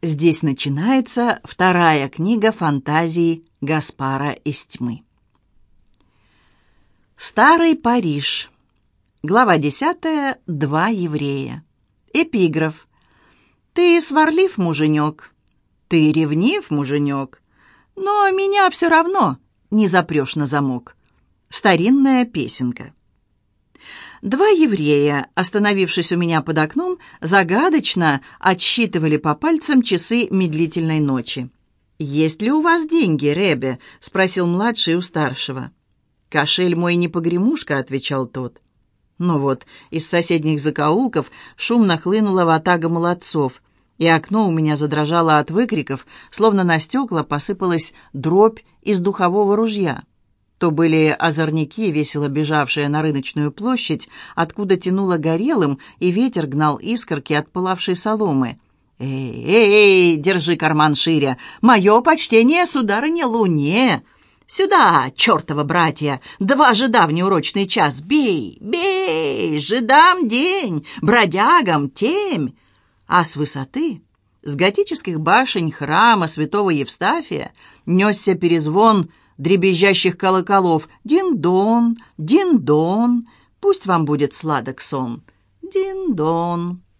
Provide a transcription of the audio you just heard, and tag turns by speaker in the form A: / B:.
A: Здесь начинается вторая книга фантазии Гаспара из тьмы. Старый Париж. Глава 10. Два еврея. Эпиграф. «Ты сварлив, муженек, ты ревнив, муженек, но меня все равно не запрешь на замок». Старинная песенка. Два еврея, остановившись у меня под окном, загадочно отсчитывали по пальцам часы медлительной ночи. «Есть ли у вас деньги, ребе?» — спросил младший у старшего. «Кошель мой не погремушка», — отвечал тот. Но вот из соседних закоулков шумно хлынула ватага молодцов, и окно у меня задрожало от выкриков, словно на стекла посыпалась дробь из духового ружья. То были озорники, весело бежавшие на рыночную площадь, откуда тянуло горелым, и ветер гнал искорки от пылавшей соломы. «Эй, эй, эй, держи карман шире! Мое почтение, сударыне, луне! Сюда, чертова братья! Два жида в неурочный час! Бей, бей! Жидам день, бродягам темь!» А с высоты, с готических башень храма святого Евстафия, несся перезвон дребезжащих колоколов. «Дин-дон, дин-дон, пусть вам будет сладок сон. Дин-дон».